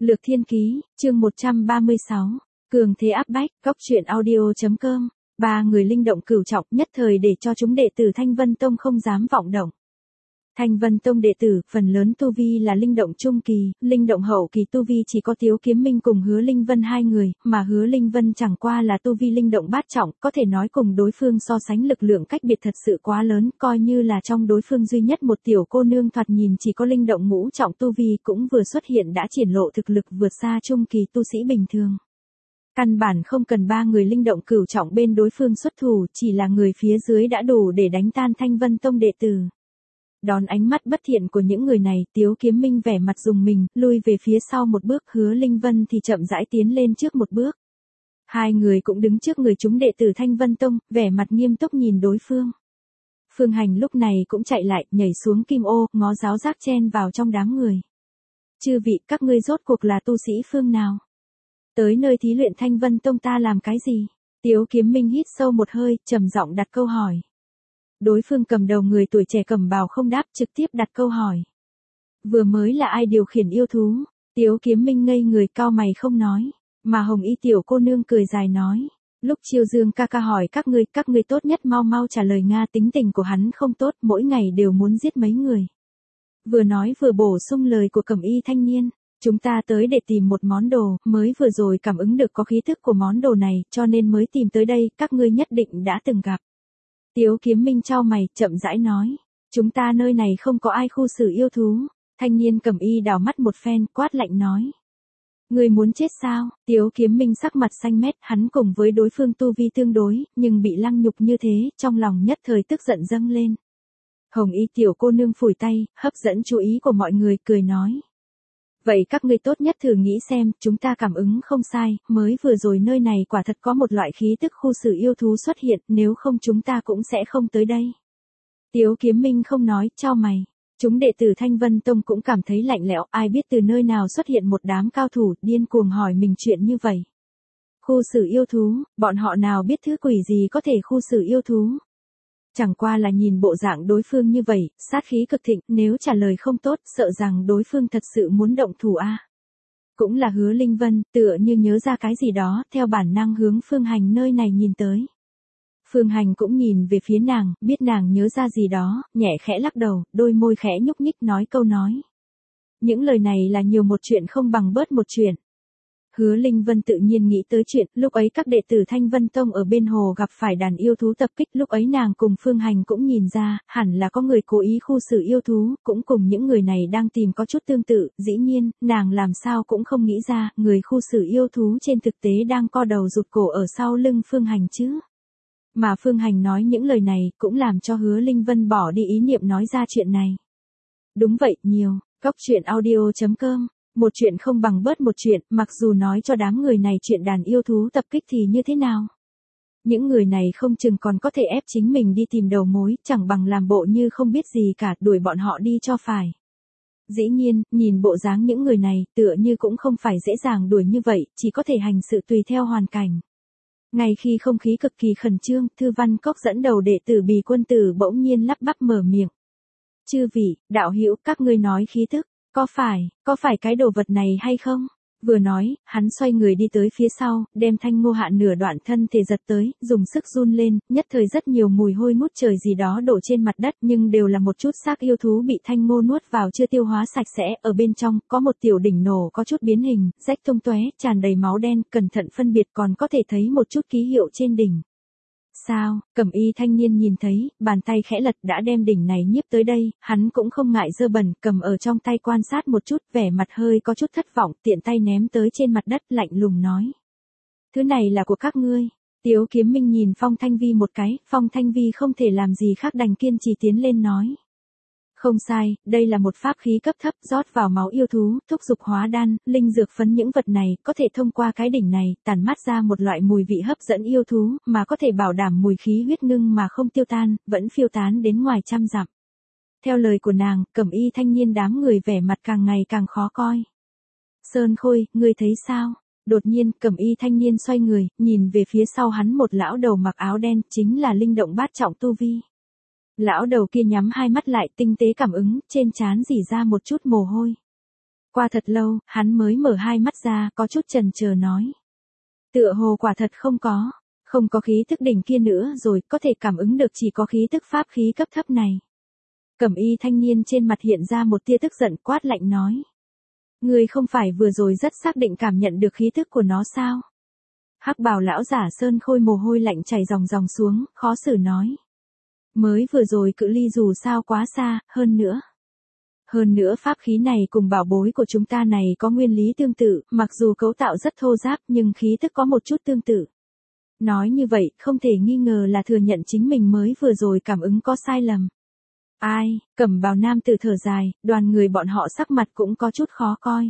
Lược Thiên Ký, chương 136, Cường Thế Áp Bách, Góc Truyện Audio.com, ba người linh động cửu trọng nhất thời để cho chúng đệ tử Thanh Vân Tông không dám vọng động. Thanh Vân Tông đệ tử, phần lớn tu vi là linh động trung kỳ, linh động hậu kỳ tu vi chỉ có Tiếu Kiếm Minh cùng Hứa Linh Vân hai người, mà Hứa Linh Vân chẳng qua là tu vi linh động bát trọng, có thể nói cùng đối phương so sánh lực lượng cách biệt thật sự quá lớn, coi như là trong đối phương duy nhất một tiểu cô nương thoạt nhìn chỉ có linh động ngũ trọng tu vi cũng vừa xuất hiện đã triển lộ thực lực vượt xa trung kỳ tu sĩ bình thường. Căn bản không cần ba người linh động cửu trọng bên đối phương xuất thủ, chỉ là người phía dưới đã đủ để đánh tan Thanh Vân Tông đệ tử. Đón ánh mắt bất thiện của những người này, Tiếu Kiếm Minh vẻ mặt rùng mình, lui về phía sau một bước, Hứa Linh Vân thì chậm rãi tiến lên trước một bước. Hai người cũng đứng trước người chúng đệ tử Thanh Vân Tông, vẻ mặt nghiêm túc nhìn đối phương. Phương Hành lúc này cũng chạy lại, nhảy xuống kim ô, ngó giáo giác chen vào trong đám người. Chư vị, các ngươi rốt cuộc là tu sĩ phương nào? Tới nơi thí luyện Thanh Vân Tông ta làm cái gì? Tiếu Kiếm Minh hít sâu một hơi, trầm giọng đặt câu hỏi. Đối phương cầm đầu người tuổi trẻ cẩm bào không đáp, trực tiếp đặt câu hỏi. Vừa mới là ai điều khiển yêu thú? Tiếu Kiếm Minh ngây người, cau mày không nói, mà Hồng Y tiểu cô nương cười dài nói. Lúc Chiêu Dương ca ca hỏi các ngươi tốt nhất mau mau trả lời Nga, tính tình của hắn không tốt, mỗi ngày đều muốn giết mấy người. Vừa nói vừa bổ sung lời của Cẩm Y thanh niên. Chúng ta tới để tìm một món đồ, mới vừa rồi cảm ứng được có khí thức của món đồ này, cho nên mới tìm tới đây, các ngươi nhất định đã từng gặp. Tiếu Kiếm Minh chau mày, chậm rãi nói. Chúng ta nơi này không có ai khu xử yêu thú. Thanh niên Cẩm Y đảo mắt một phen, quát lạnh nói. Ngươi muốn chết sao? Tiếu Kiếm Minh sắc mặt xanh mét, hắn cùng với đối phương tu vi tương đối, nhưng bị lăng nhục như thế, trong lòng nhất thời tức giận dâng lên. Hồng Y tiểu cô nương phủi tay, hấp dẫn chú ý của mọi người, cười nói. Vậy các ngươi tốt nhất thử nghĩ xem, chúng ta cảm ứng không sai, mới vừa rồi nơi này quả thật có một loại khí tức khu xử yêu thú xuất hiện, nếu không chúng ta cũng sẽ không tới đây. Tiếu Kiếm Minh không nói, chau mày. Chúng đệ tử Thanh Vân Tông cũng cảm thấy lạnh lẽo, ai biết từ nơi nào xuất hiện một đám cao thủ, điên cuồng hỏi mình chuyện như vậy. Khu xử yêu thú, bọn họ nào biết thứ quỷ gì có thể khu xử yêu thú. Chẳng qua là nhìn bộ dạng đối phương như vậy, sát khí cực thịnh, nếu trả lời không tốt, sợ rằng đối phương thật sự muốn động thủ a. Cũng là Hứa Linh Vân, tựa như nhớ ra cái gì đó, theo bản năng hướng Phương Hành nơi này nhìn tới. Phương Hành cũng nhìn về phía nàng, biết nàng nhớ ra gì đó, nhẹ khẽ lắc đầu, đôi môi khẽ nhúc nhích nói câu nói. Những lời này là nhiều một chuyện không bằng bớt một chuyện. Hứa Linh Vân tự nhiên nghĩ tới chuyện, lúc ấy các đệ tử Thanh Vân Tông ở bên hồ gặp phải đàn yêu thú tập kích, lúc ấy nàng cùng Phương Hành cũng nhìn ra, hẳn là có người cố ý khu xử yêu thú, cũng cùng những người này đang tìm có chút tương tự, dĩ nhiên, nàng làm sao cũng không nghĩ ra, người khu xử yêu thú trên thực tế đang co đầu rụt cổ ở sau lưng Phương Hành chứ. Mà Phương Hành nói những lời này, cũng làm cho Hứa Linh Vân bỏ đi ý niệm nói ra chuyện này. Đúng vậy, nhiều, Góc Truyện Audio.com. Một chuyện không bằng bớt một chuyện, mặc dù nói cho đám người này chuyện đàn yêu thú tập kích thì như thế nào. Những người này không chừng còn có thể ép chính mình đi tìm đầu mối, chẳng bằng làm bộ như không biết gì cả, đuổi bọn họ đi cho phải. Dĩ nhiên, nhìn bộ dáng những người này, tựa như cũng không phải dễ dàng đuổi như vậy, chỉ có thể hành sự tùy theo hoàn cảnh. Ngay khi không khí cực kỳ khẩn trương, Thư Văn Cốc dẫn đầu đệ tử Bì Quân Tử bỗng nhiên lắp bắp mở miệng. Chư vị, đạo hữu, các ngươi nói khí thức. Có phải cái đồ vật này hay không? Vừa nói, hắn xoay người đi tới phía sau, đem Thanh Ngô Hạ nửa đoạn thân thể giật tới, dùng sức run lên, nhất thời rất nhiều mùi hôi ngút trời gì đó đổ trên mặt đất, nhưng đều là một chút xác yêu thú bị Thanh Ngô nuốt vào chưa tiêu hóa sạch sẽ, ở bên trong, có một tiểu đỉnh nổ có chút biến hình, rách tung tóe, tràn đầy máu đen, cẩn thận phân biệt còn có thể thấy một chút ký hiệu trên đỉnh. Sao? Cẩm Y thanh niên nhìn thấy, bàn tay khẽ lật đã đem đỉnh này nhiếp tới đây, hắn cũng không ngại dơ bẩn, cầm ở trong tay quan sát một chút, vẻ mặt hơi có chút thất vọng, tiện tay ném tới trên mặt đất, lạnh lùng nói. Thứ này là của các ngươi. Tiếu Kiếm Minh nhìn Phong Thanh Vi một cái, Phong Thanh Vi không thể làm gì khác đành kiên trì tiến lên nói. Không sai, đây là một pháp khí cấp thấp rót vào máu yêu thú, thúc dục hóa đan, linh dược phấn những vật này, có thể thông qua cái đỉnh này, tản mát ra một loại mùi vị hấp dẫn yêu thú, mà có thể bảo đảm mùi khí huyết ngưng mà không tiêu tan, vẫn phiêu tán đến ngoài trăm dặm. Theo lời của nàng, Cẩm Y thanh niên đám người vẻ mặt càng ngày càng khó coi. Sơn Khôi, ngươi thấy sao? Đột nhiên, Cẩm Y thanh niên xoay người, nhìn về phía sau hắn một lão đầu mặc áo đen, chính là linh động bát trọng tu vi. Lão đầu kia nhắm hai mắt lại tinh tế cảm ứng, trên trán rỉ ra một chút mồ hôi. Qua thật lâu, hắn mới mở hai mắt ra, có chút chần chờ nói. Tựa hồ quả thật không có khí thức đỉnh kia nữa rồi, có thể cảm ứng được chỉ có khí tức pháp khí cấp thấp này. Cẩm y thanh niên trên mặt hiện ra một tia tức giận, quát lạnh nói. Ngươi không phải vừa rồi rất xác định cảm nhận được khí tức của nó sao? Hắc bào lão giả Sơn Khôi mồ hôi lạnh chảy ròng ròng xuống, khó xử nói. Mới vừa rồi cự ly dù sao quá xa, hơn nữa pháp khí này cùng bảo bối của chúng ta này có nguyên lý tương tự, mặc dù cấu tạo rất thô ráp nhưng khí tức có một chút tương tự. Nói như vậy, không thể nghi ngờ là thừa nhận chính mình mới vừa rồi cảm ứng có sai lầm. Ai, cẩm bào nam tử thở dài, đoàn người bọn họ sắc mặt cũng có chút khó coi.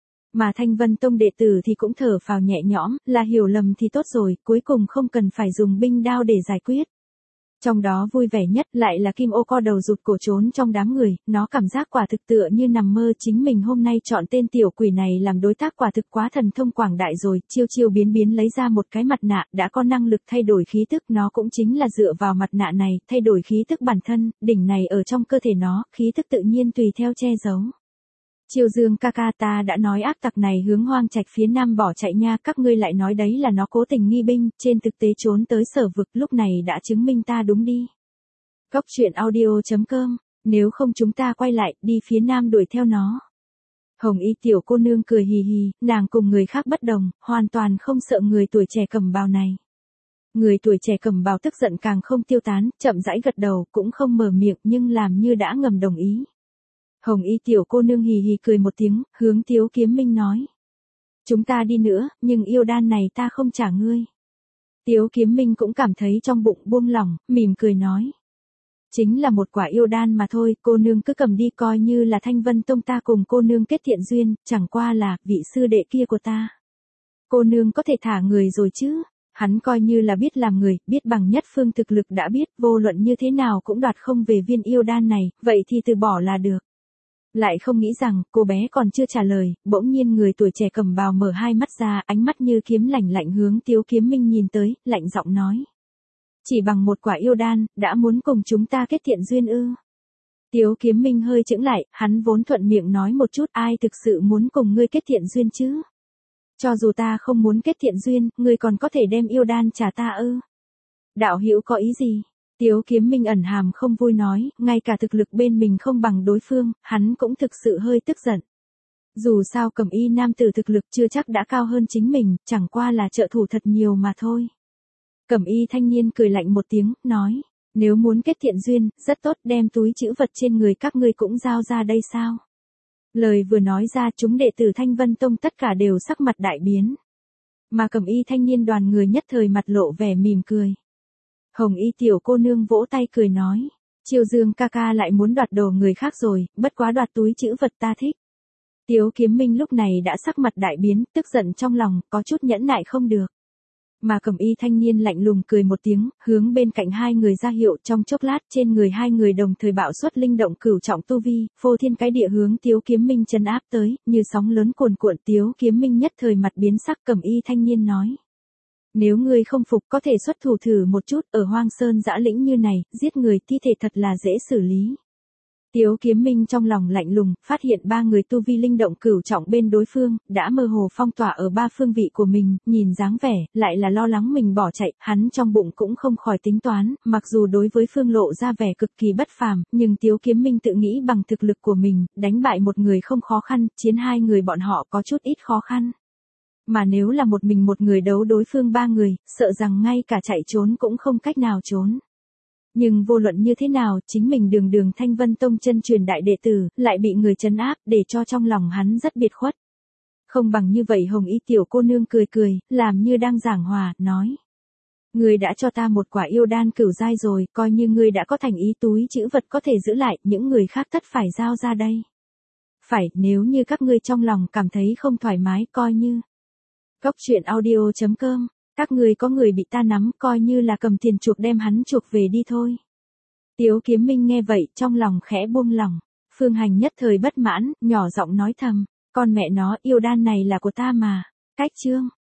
Mà Thanh Vân Tông đệ tử thì cũng thở phào nhẹ nhõm, là hiểu lầm thì tốt rồi, cuối cùng không cần phải dùng binh đao để giải quyết. Trong đó vui vẻ nhất lại là Kim Ô co đầu rụt cổ trốn trong đám người, nó cảm giác quả thực tựa như nằm mơ, chính mình hôm nay chọn tên tiểu quỷ này làm đối tác quả thực quá thần thông quảng đại rồi, chiêu biến biến lấy ra một cái mặt nạ, đã có năng lực thay đổi khí tức, nó cũng chính là dựa vào mặt nạ này, thay đổi khí tức bản thân, đỉnh này ở trong cơ thể nó, khí tức tự nhiên tùy theo che giấu. Triều Dương ca ca, ta đã nói ác tặc này hướng Hoang Trạch phía nam bỏ chạy nha, các ngươi lại nói đấy là nó cố tình nghi binh, trên thực tế trốn tới Sở Vực, lúc này đã chứng minh ta đúng đi. Góc truyện audio.com, nếu không chúng ta quay lại, đi phía nam đuổi theo nó. Hồng y tiểu cô nương cười hì hì, nàng cùng người khác bất đồng, hoàn toàn không sợ người tuổi trẻ cẩm bào này. Người tuổi trẻ cẩm bào tức giận càng không tiêu tán, chậm rãi gật đầu, cũng không mở miệng nhưng làm như đã ngầm đồng ý. Hồng y tiểu cô nương hì hì cười một tiếng, hướng Tiếu Kiếm Minh nói. Chúng ta đi nữa, nhưng yêu đan này ta không trả ngươi. Tiếu Kiếm Minh cũng cảm thấy trong bụng buông lỏng, mỉm cười nói. Chính là một quả yêu đan mà thôi, cô nương cứ cầm đi, coi như là Thanh Vân Tông ta cùng cô nương kết thiện duyên, chẳng qua là vị sư đệ kia của ta. Cô nương có thể thả người rồi chứ? Hắn coi như là biết làm người, biết bằng nhất phương thực lực đã biết, vô luận như thế nào cũng đoạt không về viên yêu đan này, vậy thì từ bỏ là được. Lại không nghĩ rằng, cô bé còn chưa trả lời, bỗng nhiên người tuổi trẻ cẩm bào mở hai mắt ra, ánh mắt như kiếm lạnh lạnh hướng Tiếu Kiếm Minh nhìn tới, lạnh giọng nói. Chỉ bằng một quả yêu đan, đã muốn cùng chúng ta kết thiện duyên ư? Tiếu Kiếm Minh hơi chững lại, hắn vốn thuận miệng nói một chút, ai thực sự muốn cùng ngươi kết thiện duyên chứ? Cho dù ta không muốn kết thiện duyên, ngươi còn có thể đem yêu đan trả ta ư? Đạo hữu có ý gì? Tiếu Kiếm Minh ẩn hàm không vui nói, ngay cả thực lực bên mình không bằng đối phương, hắn cũng thực sự hơi tức giận. Dù sao cẩm y nam tử thực lực chưa chắc đã cao hơn chính mình, chẳng qua là trợ thủ thật nhiều mà thôi. Cẩm y thanh niên cười lạnh một tiếng, nói, nếu muốn kết thiện duyên, rất tốt, đem túi trữ vật trên người các ngươi cũng giao ra đây sao? Lời vừa nói ra, chúng đệ tử Thanh Vân Tông tất cả đều sắc mặt đại biến. Mà cẩm y thanh niên đoàn người nhất thời mặt lộ vẻ mỉm cười. Hồng y tiểu cô nương vỗ tay cười nói, Triều Dương ca ca lại muốn đoạt đồ người khác rồi, bất quá đoạt túi trữ vật ta thích. Tiếu Kiếm Minh lúc này đã sắc mặt đại biến, tức giận trong lòng, có chút nhẫn nại không được. Mà cẩm y thanh niên lạnh lùng cười một tiếng, hướng bên cạnh hai người ra hiệu, trong chốc lát trên người hai người đồng thời bạo xuất linh động cửu trọng tu vi, phô thiên cái địa hướng Tiếu Kiếm Minh trấn áp tới, như sóng lớn cuồn cuộn. Tiếu Kiếm Minh nhất thời mặt biến sắc, cẩm y thanh niên nói. Nếu ngươi không phục có thể xuất thủ thử một chút, ở Hoang Sơn dã lĩnh như này, giết người thi thể thật là dễ xử lý. Tiếu Kiếm Minh trong lòng lạnh lùng, phát hiện ba người tu vi linh động cửu trọng bên đối phương, đã mơ hồ phong tỏa ở ba phương vị của mình, nhìn dáng vẻ, lại là lo lắng mình bỏ chạy, hắn trong bụng cũng không khỏi tính toán, mặc dù đối với phương lộ ra vẻ cực kỳ bất phàm, nhưng Tiếu Kiếm Minh tự nghĩ bằng thực lực của mình, đánh bại một người không khó khăn, chiến hai người bọn họ có chút ít khó khăn. Mà nếu là một mình một người đấu đối phương ba người, sợ rằng ngay cả chạy trốn cũng không cách nào trốn. Nhưng vô luận như thế nào, chính mình đường Thanh Vân Tông chân truyền đại đệ tử, lại bị người trấn áp, để cho trong lòng hắn rất biệt khuất. Không bằng như vậy hồng y tiểu cô nương cười, làm như đang giảng hòa, nói. Ngươi đã cho ta một quả yêu đan cửu giai rồi, coi như ngươi đã có thành ý, túi trữ vật có thể giữ lại, những người khác tất phải giao ra đây. Phải, nếu như các ngươi trong lòng cảm thấy không thoải mái, coi như. Góc truyện audio.com, các người có người bị ta nắm, coi như là cầm tiền chuộc đem hắn chuộc về đi thôi. Tiếu Kiếm Minh nghe vậy, trong lòng khẽ buông lỏng. Phương Hành nhất thời bất mãn, nhỏ giọng nói thầm, con mẹ nó, yêu đan này là của ta mà. Cách chương.